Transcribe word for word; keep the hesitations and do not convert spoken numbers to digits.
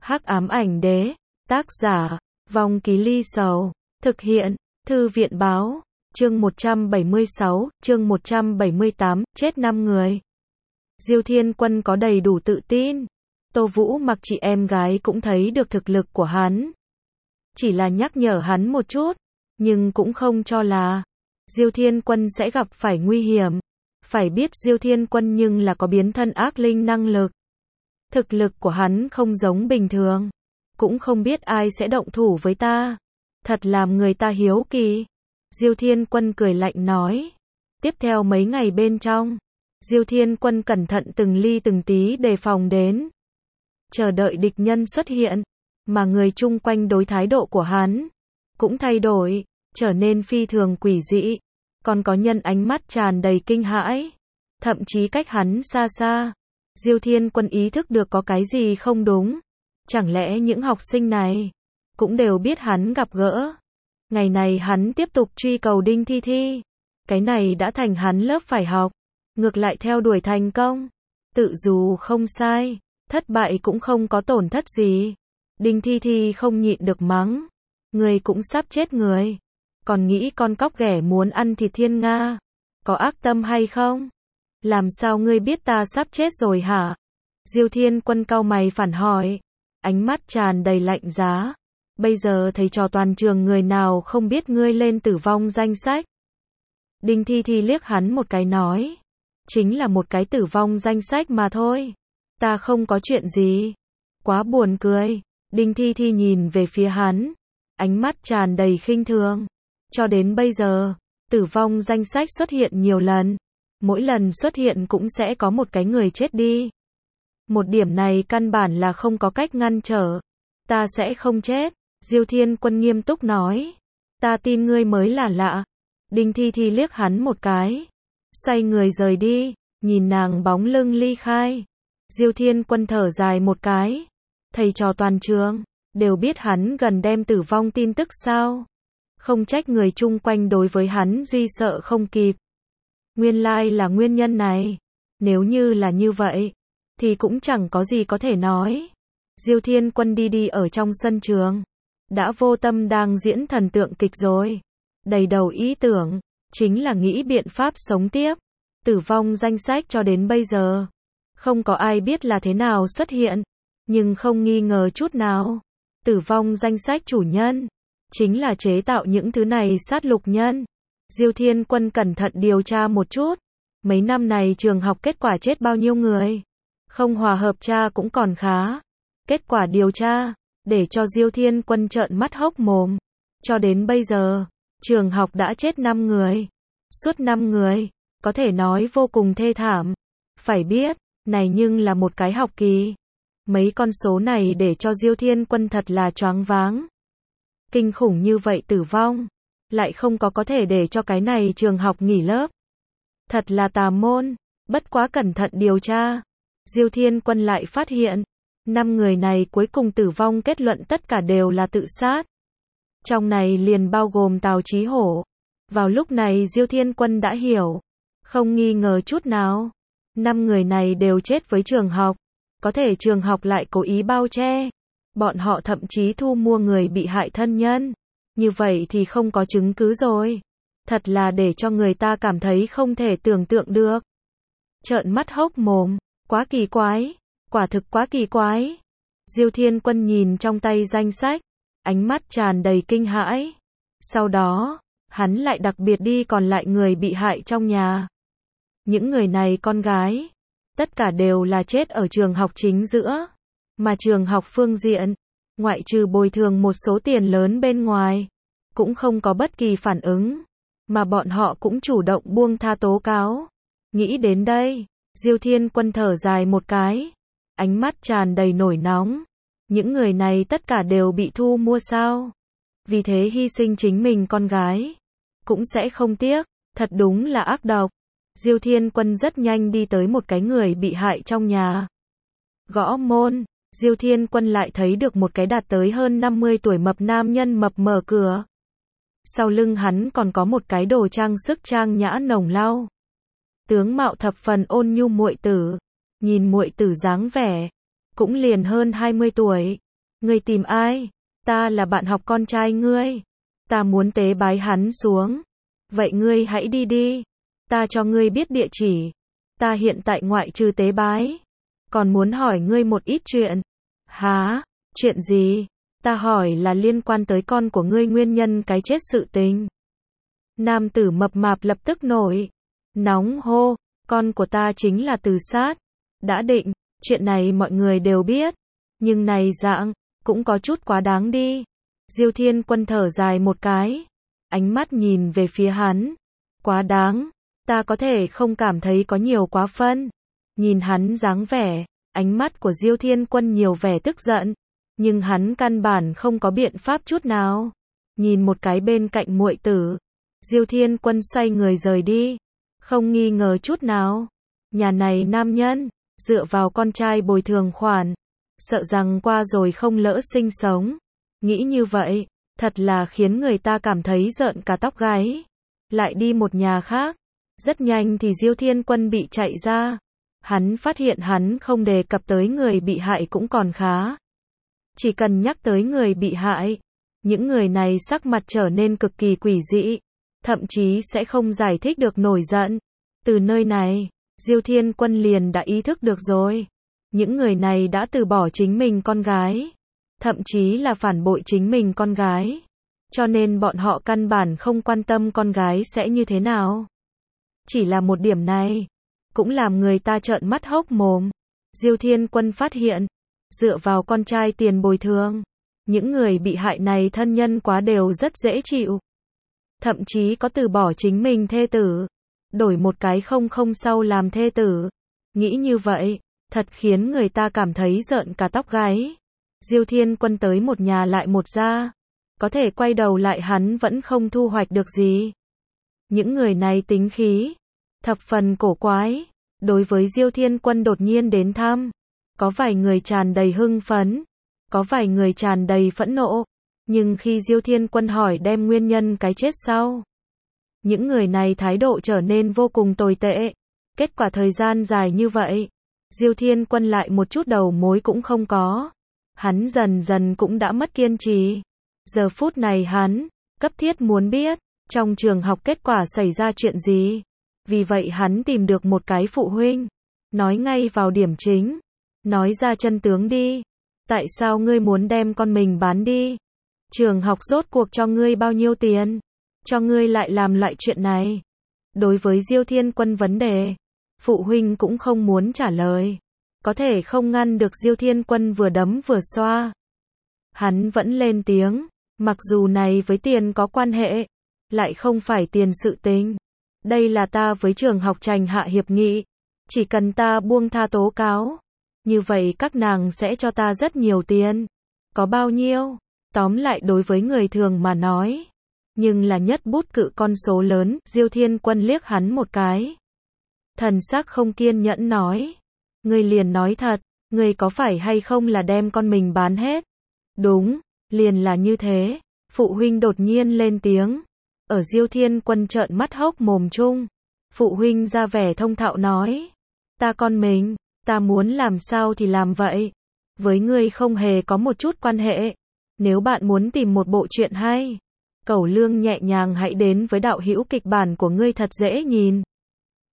Hắc ám ảnh đế, tác giả, Vong Ký Ly Sầu, thực hiện, Thư viện báo, chương một trăm bảy mươi sáu, chương một trăm bảy mươi tám, chết năm người. Diêu Thiên Quân có đầy đủ tự tin. Tô Vũ Mặc chị em gái cũng thấy được thực lực của hắn. Chỉ là nhắc nhở hắn một chút, nhưng cũng không cho là Diêu Thiên Quân sẽ gặp phải nguy hiểm. Phải biết Diêu Thiên Quân nhưng là có biến thân ác linh năng lực. Thực lực của hắn không giống bình thường. Cũng không biết ai sẽ động thủ với ta. Thật làm người ta hiếu kỳ. Diêu Thiên Quân cười lạnh nói. Tiếp theo mấy ngày bên trong, Diêu Thiên Quân cẩn thận từng ly từng tí đề phòng đến. Chờ đợi địch nhân xuất hiện. Mà người chung quanh đối thái độ của hắn cũng thay đổi, trở nên phi thường quỷ dị. Còn có nhân ánh mắt tràn đầy kinh hãi. Thậm chí cách hắn xa xa. Diêu Thiên Quân ý thức được có cái gì không đúng. Chẳng lẽ những học sinh này cũng đều biết hắn gặp gỡ. Ngày này hắn tiếp tục truy cầu Đinh Thi Thi. Cái này đã thành hắn lớp phải học. Ngược lại theo đuổi thành công. Tự dù không sai, thất bại cũng không có tổn thất gì. Đinh Thi Thi không nhịn được mắng. Người cũng sắp chết người. Còn nghĩ con cóc ghẻ muốn ăn thịt thiên nga. Có ác tâm hay không? Làm sao ngươi biết ta sắp chết rồi hả? Diêu Thiên Quân cau mày phản hỏi. Ánh mắt tràn đầy lạnh giá. Bây giờ thầy trò toàn trường người nào không biết ngươi lên tử vong danh sách. Đinh Thi Thi liếc hắn một cái nói. Chính là một cái tử vong danh sách mà thôi. Ta không có chuyện gì. Quá buồn cười. Đinh Thi Thi nhìn về phía hắn. Ánh mắt tràn đầy khinh thường. Cho đến bây giờ, tử vong danh sách xuất hiện nhiều lần. Mỗi lần xuất hiện cũng sẽ có một cái người chết đi. Một điểm này căn bản là không có cách ngăn trở. Ta sẽ không chết. Diêu Thiên Quân nghiêm túc nói. Ta tin ngươi mới là lạ. Đinh Thi Thi liếc hắn một cái. Xoay người rời đi. Nhìn nàng bóng lưng ly khai. Diêu Thiên Quân thở dài một cái. Thầy trò toàn trường đều biết hắn gần đem tử vong tin tức sao. Không trách người chung quanh đối với hắn duy sợ không kịp. Nguyên lai là nguyên nhân này. Nếu như là như vậy, thì cũng chẳng có gì có thể nói. Diêu Thiên Quân đi đi ở trong sân trường. Đã vô tâm đang diễn thần tượng kịch rồi. Đầy đầu ý tưởng, chính là nghĩ biện pháp sống tiếp. Tử vong danh sách cho đến bây giờ. Không có ai biết là thế nào xuất hiện. Nhưng không nghi ngờ chút nào. Tử vong danh sách chủ nhân. Chính là chế tạo những thứ này sát lục nhân. Diêu Thiên Quân cẩn thận điều tra một chút. Mấy năm này trường học kết quả chết bao nhiêu người. Không hòa hợp tra cũng còn khá. Kết quả điều tra, để cho Diêu Thiên Quân trợn mắt hốc mồm. Cho đến bây giờ, trường học đã chết năm người. Suốt năm người, có thể nói vô cùng thê thảm. Phải biết, này nhưng là một cái học kỳ. Mấy con số này để cho Diêu Thiên Quân thật là choáng váng. Kinh khủng như vậy tử vong. Lại không có có thể để cho cái này trường học nghỉ lớp. Thật là tà môn. Bất quá cẩn thận điều tra. Diêu Thiên Quân lại phát hiện. Năm người này cuối cùng tử vong kết luận tất cả đều là tự sát. Trong này liền bao gồm Tào Chí Hổ. Vào lúc này Diêu Thiên Quân đã hiểu. Không nghi ngờ chút nào. Năm người này đều chết với trường học. Có thể trường học lại cố ý bao che. Bọn họ thậm chí thu mua người bị hại thân nhân. Như vậy thì không có chứng cứ rồi. Thật là để cho người ta cảm thấy không thể tưởng tượng được. Trợn mắt hốc mồm. Quá kỳ quái. Quả thực quá kỳ quái. Diêu Thiên Quân nhìn trong tay danh sách. Ánh mắt tràn đầy kinh hãi. Sau đó, hắn lại đặc biệt đi còn lại người bị hại trong nhà. Những người này con gái. Tất cả đều là chết ở trường học chính giữa. Mà trường học phương diện, ngoại trừ bồi thường một số tiền lớn bên ngoài, cũng không có bất kỳ phản ứng. Mà bọn họ cũng chủ động buông tha tố cáo. Nghĩ đến đây, Diêu Thiên Quân thở dài một cái. Ánh mắt tràn đầy nổi nóng. Những người này tất cả đều bị thu mua sao? Vì thế hy sinh chính mình con gái. Cũng sẽ không tiếc. Thật đúng là ác độc. Diêu Thiên Quân rất nhanh đi tới một cái người bị hại trong nhà. Gõ môn. Diêu Thiên Quân lại thấy được một cái đạt tới hơn năm mươi tuổi mập nam nhân mập mở cửa. Sau lưng hắn còn có một cái đồ trang sức trang nhã nồng lau. Tướng mạo thập phần ôn nhu muội tử. Nhìn muội tử dáng vẻ, cũng liền hơn hai mươi tuổi. Ngươi tìm ai? Ta là bạn học con trai ngươi. Ta muốn tế bái hắn xuống. Vậy ngươi hãy đi đi. Ta cho ngươi biết địa chỉ. Ta hiện tại ngoại trừ tế bái. Còn muốn hỏi ngươi một ít chuyện. Hả? Chuyện gì? Ta hỏi là liên quan tới con của ngươi nguyên nhân cái chết sự tình. Nam tử mập mạp lập tức nổi. Nóng hô. Con của ta chính là tự sát. Đã định. Chuyện này mọi người đều biết. Nhưng này dạng. Cũng có chút quá đáng đi. Diêu Thiên Quân thở dài một cái. Ánh mắt nhìn về phía hắn. Quá đáng. Ta có thể không cảm thấy có nhiều quá phân. Nhìn hắn dáng vẻ. Ánh mắt của Diêu Thiên Quân nhiều vẻ tức giận. Nhưng hắn căn bản không có biện pháp chút nào. Nhìn một cái bên cạnh muội tử. Diêu Thiên Quân xoay người rời đi. Không nghi ngờ chút nào. Nhà này nam nhân. Dựa vào con trai bồi thường khoản. Sợ rằng qua rồi không lỡ sinh sống. Nghĩ như vậy. Thật là khiến người ta cảm thấy rợn cả tóc gáy. Lại đi một nhà khác. Rất nhanh thì Diêu Thiên Quân bị chạy ra. Hắn phát hiện hắn không đề cập tới người bị hại cũng còn khá. Chỉ cần nhắc tới người bị hại. Những người này sắc mặt trở nên cực kỳ quỷ dị. Thậm chí sẽ không giải thích được nổi giận. Từ nơi này, Diêu Thiên Quân liền đã ý thức được rồi. Những người này đã từ bỏ chính mình con gái. Thậm chí là phản bội chính mình con gái. Cho nên bọn họ căn bản không quan tâm con gái sẽ như thế nào. Chỉ là một điểm này, cũng làm người ta trợn mắt hốc mồm. Diêu Thiên Quân phát hiện, dựa vào con trai tiền bồi thường, những người bị hại này thân nhân quá đều rất dễ chịu. Thậm chí có từ bỏ chính mình thê tử, đổi một cái không không sau làm thê tử. Nghĩ như vậy, thật khiến người ta cảm thấy rợn cả tóc gáy. Diêu Thiên Quân tới một nhà lại một gia. Có thể quay đầu lại hắn vẫn không thu hoạch được gì. Những người này tính khí thập phần cổ quái. Đối với Diêu Thiên Quân đột nhiên đến thăm, có vài người tràn đầy hưng phấn, có vài người tràn đầy phẫn nộ. Nhưng khi Diêu Thiên Quân hỏi đem nguyên nhân cái chết sau, những người này thái độ trở nên vô cùng tồi tệ. Kết quả thời gian dài như vậy, Diêu Thiên Quân lại một chút đầu mối cũng không có. Hắn dần dần cũng đã mất kiên trì. Giờ phút này hắn cấp thiết muốn biết trong trường học kết quả xảy ra chuyện gì. Vì vậy hắn tìm được một cái phụ huynh, nói ngay vào điểm chính, nói ra chân tướng đi. Tại sao ngươi muốn đem con mình bán đi? Trường học rốt cuộc cho ngươi bao nhiêu tiền? Cho ngươi lại làm loại chuyện này? Đối với Diêu Thiên Quân vấn đề, phụ huynh cũng không muốn trả lời. Có thể không ngăn được Diêu Thiên Quân vừa đấm vừa xoa. Hắn vẫn lên tiếng, mặc dù này với tiền có quan hệ, lại không phải tiền sự tình. Đây là ta với trường học Trành hạ hiệp nghị. Chỉ cần ta buông tha tố cáo, như vậy các nàng sẽ cho ta rất nhiều tiền. Có bao nhiêu? Tóm lại đối với người thường mà nói. Nhưng là nhất bút cự con số lớn. Diêu Thiên Quân liếc hắn một cái. Thần sắc không kiên nhẫn nói. Ngươi liền nói thật, ngươi có phải hay không là đem con mình bán hết? Đúng, liền là như thế. Phụ huynh đột nhiên lên tiếng. Ở Diêu Thiên Quân trợn mắt hốc mồm chung. Phụ huynh ra vẻ thông thạo nói. Ta con mình, ta muốn làm sao thì làm vậy. Với ngươi không hề có một chút quan hệ. Nếu bạn muốn tìm một bộ truyện hay, cẩu lương nhẹ nhàng hãy đến với đạo hữu kịch bản của ngươi thật dễ nhìn.